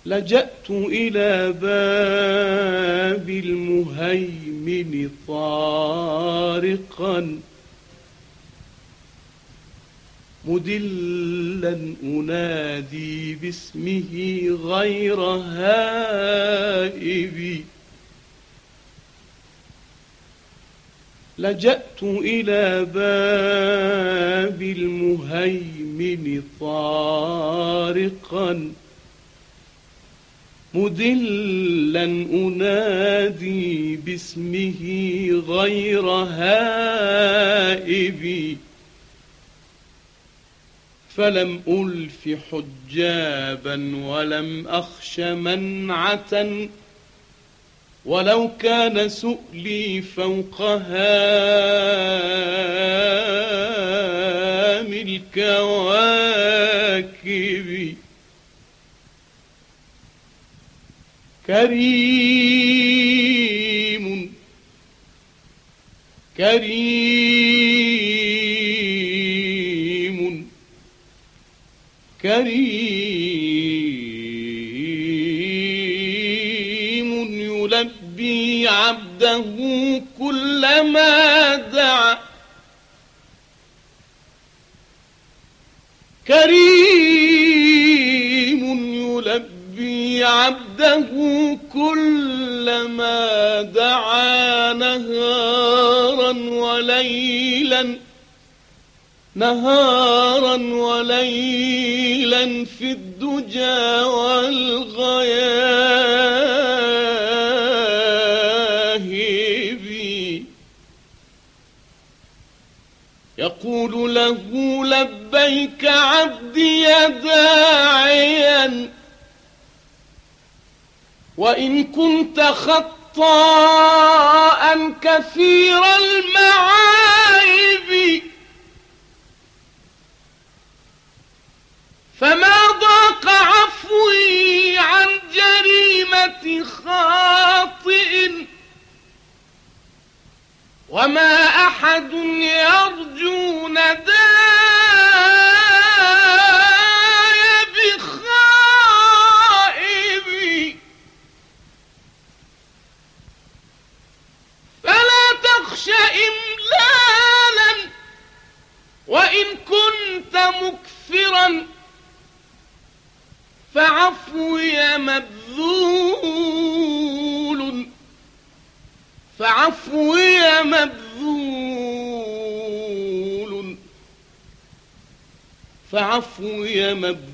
لجأت إلى باب المهيمن طارقا مدلا أنادي باسمه غير هائب. لجأت إلى باب المهيمن طارقا مدلا أنادي باسمه غير هائب. فلم ألف حجابا ولم أخش منعة ولو كان سؤلي فوق هام الكواكب. كريم كريم كريم يلبي عبده كلما دعا. كريم يلبي عبده كلما دعا نهارا وليلا نهارا وليلا في الدجى والغياهب. يقول له لبيك عبدي داعيا وإن كنت خطاء كثير المعايب. فما ضاق عفوي عن جريمة خاطئ وما أحد يرجو نداي بخائب. فلا تخش إملالا وإن كنت مكثرا فعفوي مبذول فعفوي مبذول فعفوي مبذول. مبذول إلى كل طائب.